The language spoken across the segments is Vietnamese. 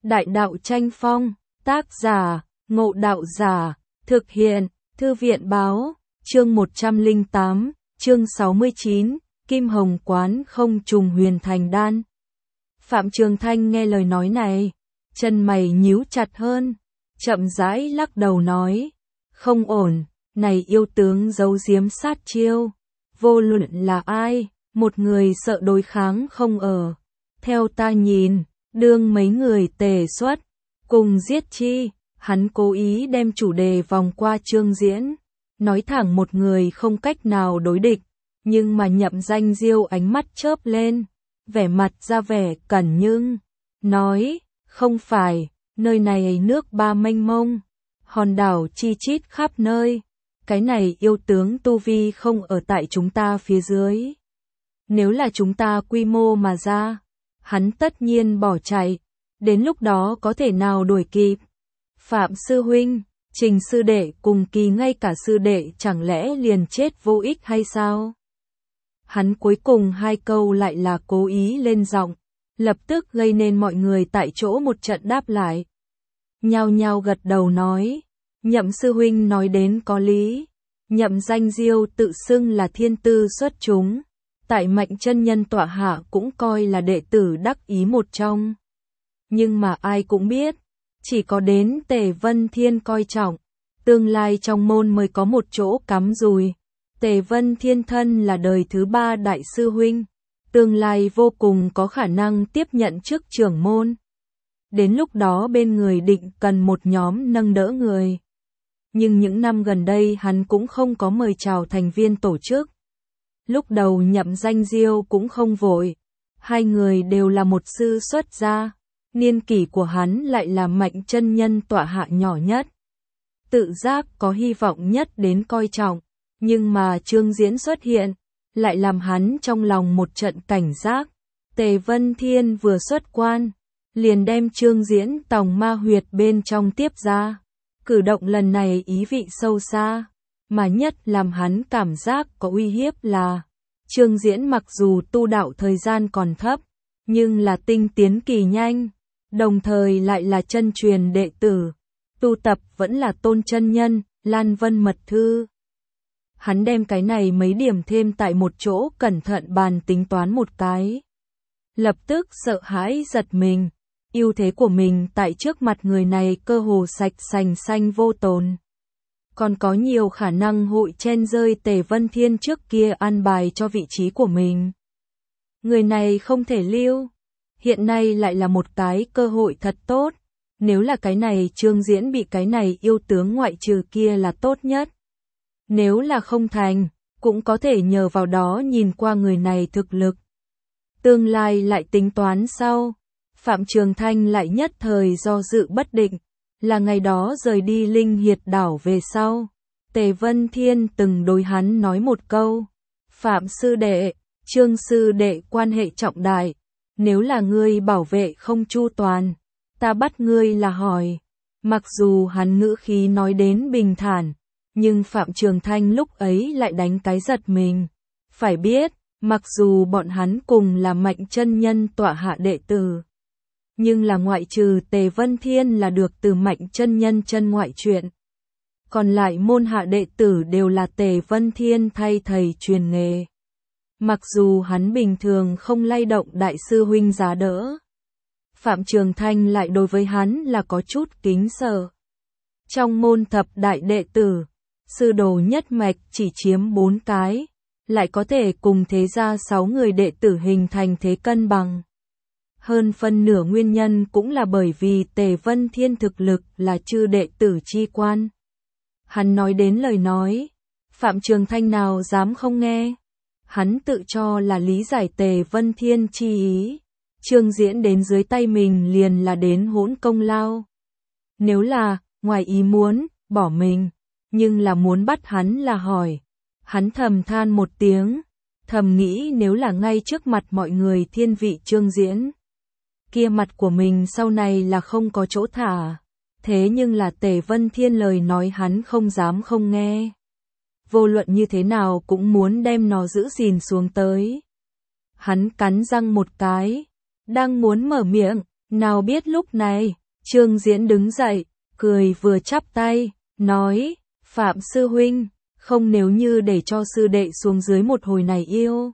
Đại đạo tranh phong, tác giả, Ngộ Đạo Giả, thực hiện, Thư viện báo, chương 108, chương 69, Kim Hồng Quán không trùng huyền thành đan. Phạm Trường Thanh nghe lời nói này, chân mày nhíu chặt hơn, chậm rãi lắc đầu nói, không ổn, này yêu tướng giấu giếm sát chiêu, vô luận là ai, một người sợ đối kháng không ở. Theo ta nhìn, đương mấy người tề xuất, cùng giết chi, hắn cố ý đem chủ đề vòng qua Trương Diễn, nói thẳng một người không cách nào đối địch, nhưng mà Nhậm Danh Diêu ánh mắt chớp lên, vẻ mặt ra vẻ cẩn nhưng, nói, không phải, nơi này nước ba mênh mông, hòn đảo chi chít khắp nơi, cái này yêu tướng tu vi không ở tại chúng ta phía dưới. Nếu là chúng ta quy mô mà ra, hắn tất nhiên bỏ chạy, đến lúc đó có thể nào đuổi kịp. Phạm sư huynh, Trình sư đệ cùng Kỳ ngay cả sư đệ chẳng lẽ liền chết vô ích hay sao? Hắn cuối cùng hai câu lại là cố ý lên giọng, lập tức gây nên mọi người tại chỗ một trận đáp lại. Nhao nhao gật đầu nói, Nhậm sư huynh nói đến có lý. Nhậm Danh Diêu tự xưng là thiên tư xuất chúng, tại Mạnh chân nhân tọa hạ cũng coi là đệ tử đắc ý một trong. Nhưng mà ai cũng biết, chỉ có đến Tề Vân Thiên coi trọng, tương lai trong môn mới có một chỗ cắm rùi. Tề Vân Thiên thân là đời thứ ba đại sư huynh, tương lai vô cùng có khả năng tiếp nhận chức trưởng môn. Đến lúc đó bên người định cần một nhóm nâng đỡ người. Nhưng những năm gần đây hắn cũng không có mời chào thành viên tổ chức. Lúc đầu Nhậm Danh Diêu cũng không vội, hai người đều là một sư xuất gia, niên kỷ của hắn lại là Mạnh chân nhân tọa hạ nhỏ nhất. Tự giác có hy vọng nhất đến coi trọng, nhưng mà Trương Diễn xuất hiện, lại làm hắn trong lòng một trận cảnh giác. Tề Vân Thiên vừa xuất quan, liền đem Trương Diễn tòng ma huyệt bên trong tiếp ra. Cử động lần này ý vị sâu xa, mà nhất làm hắn cảm giác có uy hiếp là Trương Diễn mặc dù tu đạo thời gian còn thấp, nhưng là tinh tiến kỳ nhanh, đồng thời lại là chân truyền đệ tử, tu tập vẫn là Tôn chân nhân, Lan Vân mật thư. Hắn đem cái này mấy điểm thêm tại một chỗ cẩn thận bàn tính toán một cái. Lập tức sợ hãi giật mình. Ưu thế của mình tại trước mặt người này cơ hồ sạch sành xanh vô tồn. Còn có nhiều khả năng hội chen rơi Tề Vân Thiên trước kia an bài cho vị trí của mình. Người này không thể lưu. Hiện nay lại là một cái cơ hội thật tốt. Nếu là cái này Trương Diễn bị cái này yêu tướng ngoại trừ kia là tốt nhất. Nếu là không thành, cũng có thể nhờ vào đó nhìn qua người này thực lực. Tương lai lại tính toán sau. Phạm Trường Thanh lại nhất thời do dự bất định, là ngày đó rời đi Linh Hiệt đảo về sau. Tề Vân Thiên từng đối hắn nói một câu, Phạm sư đệ, Trương sư đệ quan hệ trọng đại, nếu là ngươi bảo vệ không chu toàn, ta bắt ngươi là hỏi. Mặc dù hắn ngữ khí nói đến bình thản, nhưng Phạm Trường Thanh lúc ấy lại đánh cái giật mình. Phải biết, mặc dù bọn hắn cùng là Mạnh chân nhân tọa hạ đệ tử, nhưng là ngoại trừ Tề Vân Thiên là được từ Mạnh chân nhân chân ngoại chuyện. Còn lại môn hạ đệ tử đều là Tề Vân Thiên thay thầy truyền nghề. Mặc dù hắn bình thường không lay động đại sư huynh giá đỡ, Phạm Trường Thanh lại đối với hắn là có chút kính sợ. Trong môn thập đại đệ tử, sư đồ nhất mạch chỉ chiếm 4 cái, lại có thể cùng thế gia 6 người đệ tử hình thành thế cân bằng. Hơn phân nửa nguyên nhân cũng là bởi vì Tề Vân Thiên thực lực là chư đệ tử chi quan. Hắn nói đến lời nói, Phạm Trường Thanh nào dám không nghe. Hắn tự cho là lý giải Tề Vân Thiên chi ý. Trương Diễn đến dưới tay mình liền là đến hỗn công lao. Nếu là, ngoài ý muốn, bỏ mình, nhưng là muốn bắt hắn là hỏi. Hắn thầm than một tiếng, thầm nghĩ nếu là ngay trước mặt mọi người thiên vị Trương Diễn, kia mặt của mình sau này là không có chỗ thả. Thế nhưng là Tề Vân Thiên lời nói hắn không dám không nghe. Vô luận như thế nào cũng muốn đem nó giữ gìn xuống tới. Hắn cắn răng một cái, đang muốn mở miệng, Nào biết lúc này, Trương Diễn đứng dậy, cười vừa chắp tay, nói, Phạm sư huynh, không nếu như để cho sư đệ xuống dưới một hồi này yêu.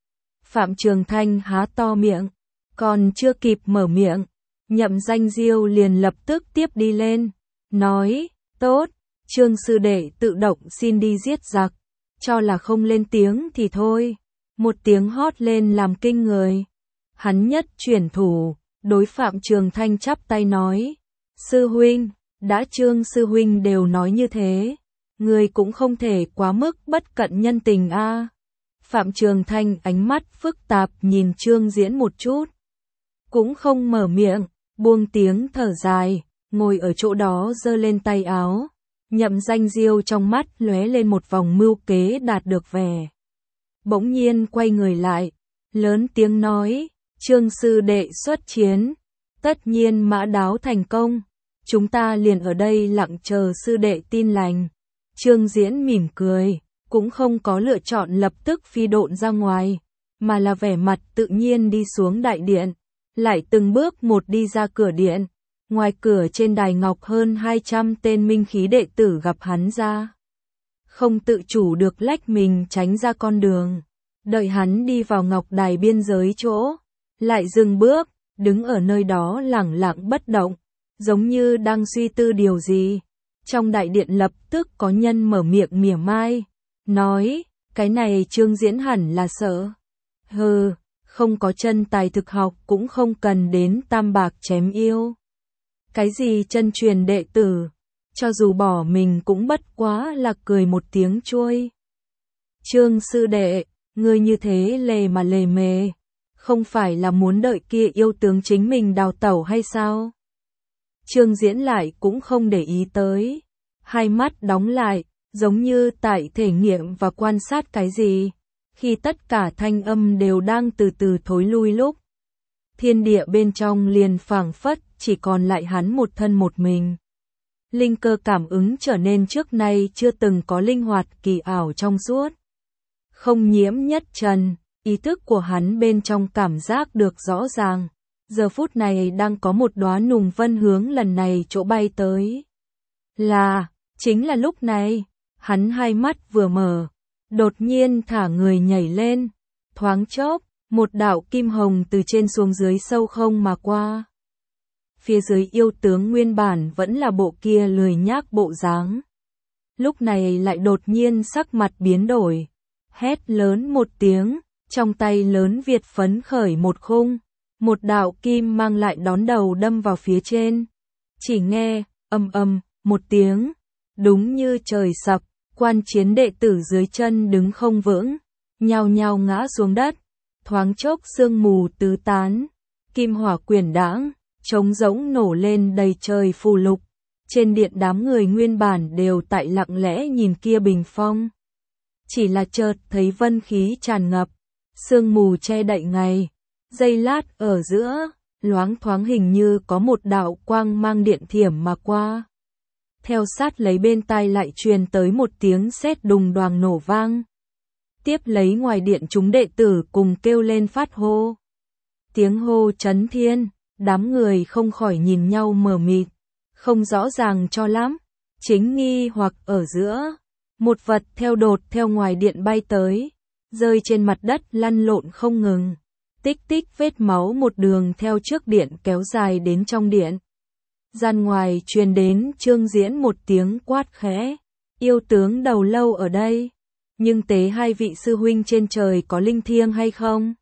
Phạm Trường Thanh há to miệng, còn chưa kịp mở miệng, Nhậm Danh Diêu liền lập tức tiếp đi lên, nói, tốt, Trương sư đệ tự động xin đi giết giặc, cho là không lên tiếng thì thôi. Một tiếng hót lên làm kinh người. Hắn nhất chuyển thủ, đối Phạm Trường Thanh chắp tay nói, sư huynh, đã Trương sư huynh đều nói như thế, người cũng không thể quá mức bất cận nhân tình a. Phạm Trường Thanh ánh mắt phức tạp nhìn Trương Diễn một chút, cũng không mở miệng, buông tiếng thở dài, ngồi ở chỗ đó giơ lên tay áo. Nhậm Danh Diêu trong mắt lóe lên một vòng mưu kế đạt được vẻ. Bỗng nhiên quay người lại, lớn tiếng nói, Trương sư đệ xuất chiến, tất nhiên mã đáo thành công, chúng ta liền ở đây lặng chờ sư đệ tin lành. Trương Diễn mỉm cười, cũng không có lựa chọn lập tức phi độn ra ngoài, mà là vẻ mặt tự nhiên đi xuống đại điện, lại từng bước một đi ra cửa điện. Ngoài cửa trên đài ngọc hơn 200 tên minh khí đệ tử gặp hắn ra. Không tự chủ được lách mình tránh ra con đường. Đợi hắn đi vào ngọc đài biên giới chỗ. Lại dừng bước, đứng ở nơi đó lẳng lặng bất động. Giống như đang suy tư điều gì. Trong đại điện lập tức có nhân mở miệng mỉa mai. Nói, cái này Trương Diễn hẳn là sợ. Hừ, không có chân tài thực học cũng không cần đến tam bạc chém yêu. Cái gì chân truyền đệ tử, cho dù bỏ mình cũng bất quá là cười một tiếng chuôi. Trương sư đệ, ngươi như thế lề mà lề mề, không phải là muốn đợi kia yêu tướng chính mình đào tẩu hay sao? Trương Diễn lại cũng không để ý tới, hai mắt đóng lại, giống như tại thể nghiệm và quan sát cái gì, khi tất cả thanh âm đều đang từ từ thối lui lúc. Thiên địa bên trong liền phảng phất chỉ còn lại hắn một thân một mình. Linh cơ cảm ứng trở nên trước nay chưa từng có linh hoạt kỳ ảo trong suốt. Không nhiễm nhất trần, ý thức của hắn bên trong cảm giác được rõ ràng. Giờ phút này đang có một đóa nùng vân hướng lần này chỗ bay tới. Chính là lúc này, hắn hai mắt vừa mở, đột nhiên thả người nhảy lên, thoáng chốc, một đạo kim hồng từ trên xuống dưới sâu không mà qua. Phía dưới yêu tướng nguyên bản vẫn là bộ kia lười nhác bộ dáng. Lúc này lại đột nhiên sắc mặt biến đổi. Hét lớn một tiếng, trong tay lớn Việt phấn khởi một khung. Một đạo kim mang lại đón đầu đâm vào phía trên. Chỉ nghe, ầm ầm, một tiếng. Đúng như trời sập, quan chiến đệ tử dưới chân đứng không vững. Nhao nhao ngã xuống đất. Thoáng chốc sương mù tứ tán. Kim hỏa quyển đãng. Trống rỗng nổ lên đầy trời phù lục. Trên điện đám người nguyên bản đều tại lặng lẽ nhìn kia bình phong. Chỉ là chợt thấy vân khí tràn ngập, sương mù che đậy ngày. Giây lát ở giữa, loáng thoáng hình như có một đạo quang mang điện thiểm mà qua. Theo sát lấy bên tai lại truyền tới một tiếng sét đùng đoàng nổ vang. Tiếp lấy ngoài điện chúng đệ tử cùng kêu lên phát hô. Tiếng hô chấn thiên. Đám người không khỏi nhìn nhau mờ mịt, không rõ ràng cho lắm, chính nghi hoặc ở giữa. Một vật theo đột theo ngoài điện bay tới, rơi trên mặt đất lăn lộn không ngừng. Tích tích vết máu một đường theo trước điện kéo dài đến trong điện. Gian ngoài truyền đến Trương Diễn một tiếng quát khẽ, yêu tướng đầu lâu ở đây, nhưng tế hai vị sư huynh trên trời có linh thiêng hay không?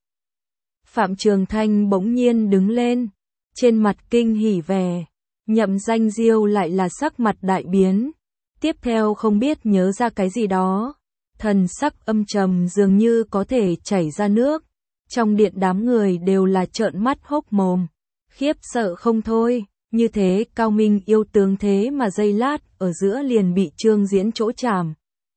Phạm Trường Thanh bỗng nhiên đứng lên. Trên mặt kinh hỉ vẻ, Nhậm Danh Diêu lại là sắc mặt đại biến. Tiếp theo không biết nhớ ra cái gì đó. Thần sắc âm trầm dường như có thể chảy ra nước. Trong điện đám người đều là trợn mắt hốc mồm. Khiếp sợ không thôi, như thế cao minh yêu tướng thế mà giây lát ở giữa liền bị Trương Diễn chỗ chạm.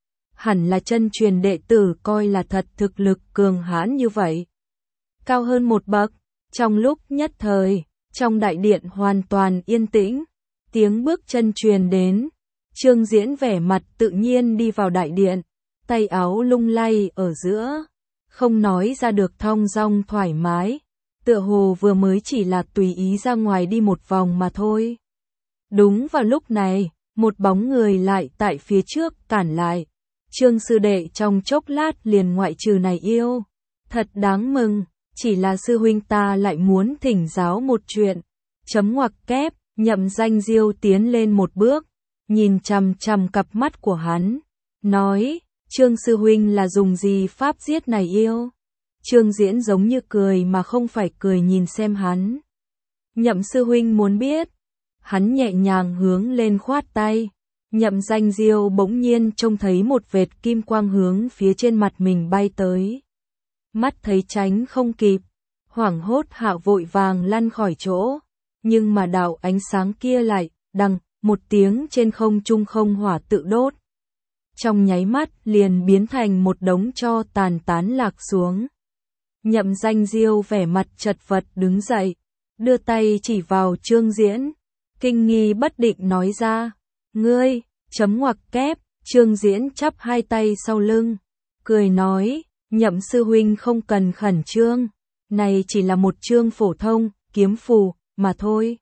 Hẳn là chân truyền đệ tử coi là thật thực lực cường hãn như vậy. Cao hơn một bậc, trong lúc nhất thời. Trong đại điện hoàn toàn yên tĩnh, tiếng bước chân truyền đến, Trương Diễn vẻ mặt tự nhiên đi vào đại điện, tay áo lung lay ở giữa, không nói ra được thong dong thoải mái, tựa hồ vừa mới chỉ là tùy ý ra ngoài đi một vòng mà thôi. Đúng vào lúc này, một bóng người lại tại phía trước cản lại. Trương sư đệ trong chốc lát liền ngoại trừ này yêu. Thật đáng mừng, chỉ là sư huynh ta lại muốn thỉnh giáo một chuyện. Chấm ngoặc kép, Nhậm Danh Diêu tiến lên một bước, nhìn chằm chằm cặp mắt của hắn, nói, Trương sư huynh là dùng gì pháp giết này yêu? Trương Diễn giống như cười mà không phải cười nhìn xem hắn. Nhậm sư huynh muốn biết. Hắn nhẹ nhàng hướng lên khoát tay. Nhậm Danh Diêu bỗng nhiên trông thấy một vệt kim quang hướng phía trên mặt mình bay tới. Mắt thấy tránh không kịp, hoảng hốt hạ vội vàng lăn khỏi chỗ. Nhưng mà đạo ánh sáng kia lại, đằng, một tiếng trên không trung không hỏa tự đốt. Trong nháy mắt liền biến thành một đống tro tàn tán lạc xuống. Nhậm Danh Diêu vẻ mặt chật vật đứng dậy, đưa tay chỉ vào Trương Diễn, kinh nghi bất định nói ra, ngươi, chấm ngoặc kép, Trương Diễn chắp hai tay sau lưng, cười nói, Nhậm sư huynh không cần khẩn trương, này chỉ là một chương phổ thông, kiếm phù, mà thôi.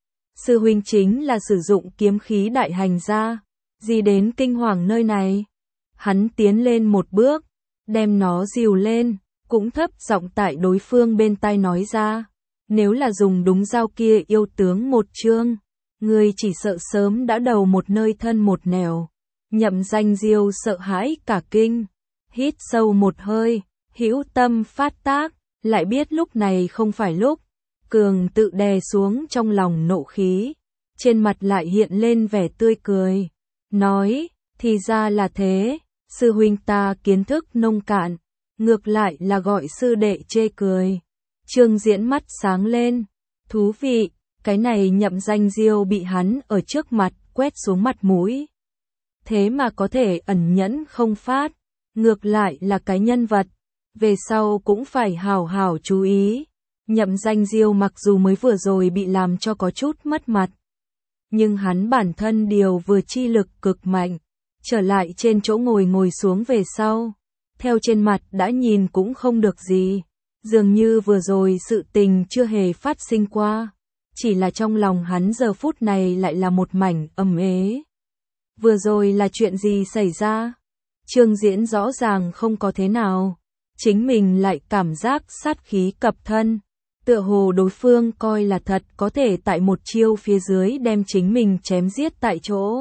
Sư huynh chính là sử dụng kiếm khí đại hành ra, gì đến kinh hoàng nơi này. Hắn tiến lên một bước, đem nó dìu lên, cũng thấp giọng tại đối phương bên tai nói ra, nếu là dùng đúng dao kia yêu tướng một chương, ngươi chỉ sợ sớm đã đầu một nơi thân một nẻo. Nhậm Danh Diêu sợ hãi cả kinh, hít sâu một hơi, hữu tâm phát tác, lại biết lúc này không phải lúc, cường tự đè xuống trong lòng nộ khí, trên mặt lại hiện lên vẻ tươi cười, nói, thì ra là thế, sư huynh ta kiến thức nông cạn, ngược lại là gọi sư đệ chê cười. Trương Diễn mắt sáng lên, thú vị, cái này Nhậm Danh Diêu bị hắn ở trước mặt quét xuống mặt mũi. Thế mà có thể ẩn nhẫn không phát, ngược lại là cái nhân vật, về sau cũng phải hào hào chú ý. Nhậm Danh Diêu mặc dù mới vừa rồi bị làm cho có chút mất mặt, nhưng hắn bản thân điều vừa chi lực cực mạnh, trở lại trên chỗ ngồi xuống về sau, theo trên mặt đã nhìn cũng không được gì, dường như vừa rồi sự tình chưa hề phát sinh qua, chỉ là trong lòng hắn giờ phút này lại là một mảnh âm ế. Vừa rồi là chuyện gì xảy ra? Trương Diễn rõ ràng không có thế nào, chính mình lại cảm giác sát khí cập thân, tựa hồ đối phương coi là thật có thể tại một chiêu phía dưới đem chính mình chém giết tại chỗ.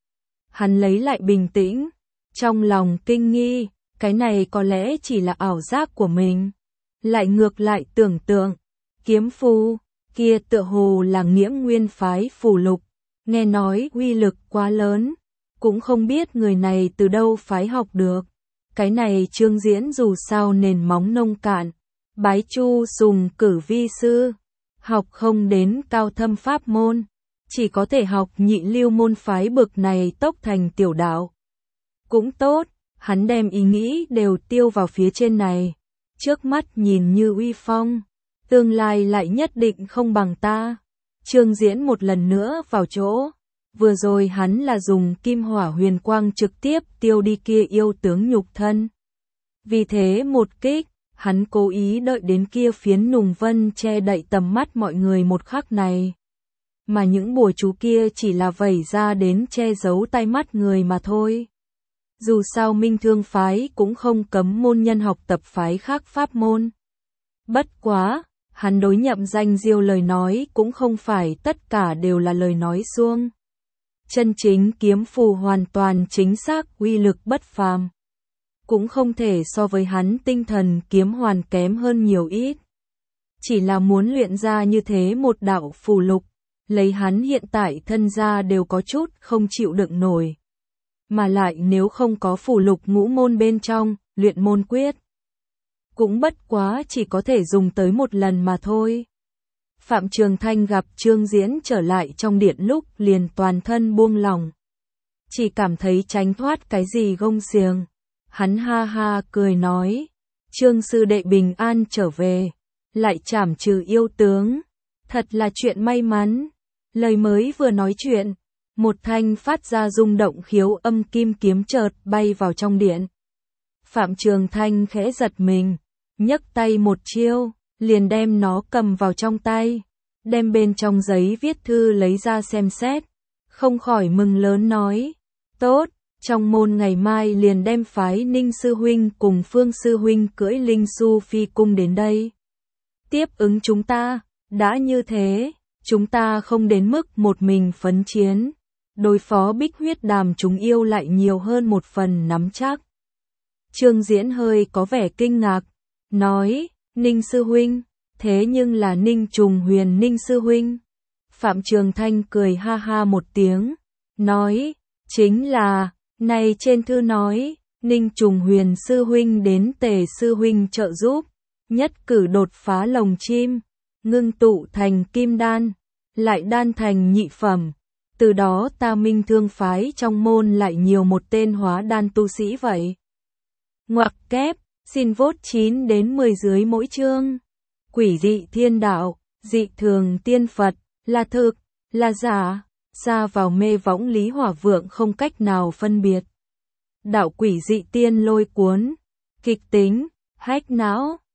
Hắn lấy lại bình tĩnh, trong lòng kinh nghi, cái này có lẽ chỉ là ảo giác của mình. Lại ngược lại tưởng tượng, kiếm phù kia tựa hồ là Nghĩa Nguyên phái phù lục, nghe nói uy lực quá lớn, cũng không biết người này từ đâu phái học được. Cái này Trương Diễn dù sao nền móng nông cạn, bái Chu Sùng cử vi sư, học không đến cao thâm pháp môn, chỉ có thể học nhị lưu môn phái bực này tốc thành tiểu đạo. Cũng tốt, hắn đem ý nghĩ đều tiêu vào phía trên này, trước mắt nhìn như uy phong, tương lai lại nhất định không bằng ta. Trương Diễn một lần nữa vào chỗ, vừa rồi hắn là dùng kim hỏa huyền quang trực tiếp tiêu đi kia yêu tướng nhục thân. Vì thế một kích, hắn cố ý đợi đến kia phiến nùng vân che đậy tầm mắt mọi người một khắc này. Mà những bùa chú kia chỉ là vẩy ra đến che giấu tai mắt người mà thôi. Dù sao Minh Thương phái cũng không cấm môn nhân học tập phái khác pháp môn. Bất quá, hắn đối Nhậm Danh Diêu lời nói cũng không phải tất cả đều là lời nói suông. Chân chính kiếm phù hoàn toàn chính xác uy lực bất phàm. Cũng không thể so với hắn tinh thần kiếm hoàn kém hơn nhiều ít. Chỉ là muốn luyện ra như thế một đạo phù lục, lấy hắn hiện tại thân ra đều có chút không chịu đựng nổi. Mà lại nếu không có phù lục ngũ môn bên trong, luyện môn quyết, cũng bất quá chỉ có thể dùng tới một lần mà thôi. Phạm Trường Thanh gặp Trương Diễn trở lại trong điện lúc liền toàn thân buông lỏng. Chỉ cảm thấy tránh thoát cái gì gông xiềng. Hắn ha ha cười nói, Trương sư đệ bình an trở về, lại trảm trừ yêu tướng, thật là chuyện may mắn. Lời mới vừa nói chuyện, một thanh phát ra rung động khiếu âm kim kiếm chợt bay vào trong điện. Phạm Trường Thanh khẽ giật mình, nhấc tay một chiêu, liền đem nó cầm vào trong tay, đem bên trong giấy viết thư lấy ra xem xét, không khỏi mừng lớn nói, tốt, trong môn ngày mai liền đem phái Ninh sư huynh cùng Phương sư huynh cưỡi Linh Su phi cung đến đây. Tiếp ứng chúng ta, đã như thế, chúng ta không đến mức một mình phấn chiến, đối phó Bích Huyết Đàm chúng yêu lại nhiều hơn một phần nắm chắc. Trương Diễn hơi có vẻ kinh ngạc, nói, Ninh sư huynh, thế nhưng là Ninh Trùng Huyền Ninh sư huynh. Phạm Trường Thanh cười ha ha một tiếng, nói, chính là, này trên thư nói, Ninh Trùng Huyền sư huynh đến Tề sư huynh trợ giúp, nhất cử đột phá lồng chim, ngưng tụ thành kim đan, lại đan thành nhị phẩm. Từ đó ta Minh Thương phái trong môn lại nhiều một tên hóa đan tu sĩ vậy. Ngoặc kép, xin vote 9 đến 10 dưới mỗi chương. Quỷ dị thiên đạo, dị thường tiên Phật, là thực, là giả, xa vào mê võng Lý Hỏa Vượng không cách nào phân biệt. Đạo quỷ dị tiên lôi cuốn, kịch tính, hách não.